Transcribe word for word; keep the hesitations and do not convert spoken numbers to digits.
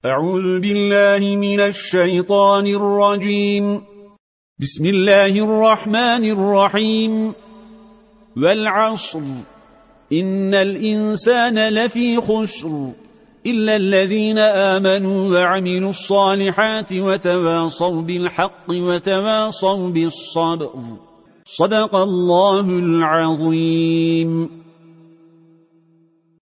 أعوذ بالله من الشيطان الرجيم. بسم الله الرحمن الرحيم. والعصر إن الإنسان لفي خسر إلا الذين آمنوا وعملوا الصالحات وتواصوا بالحق وتواصوا بالصبر. صدق الله العظيم.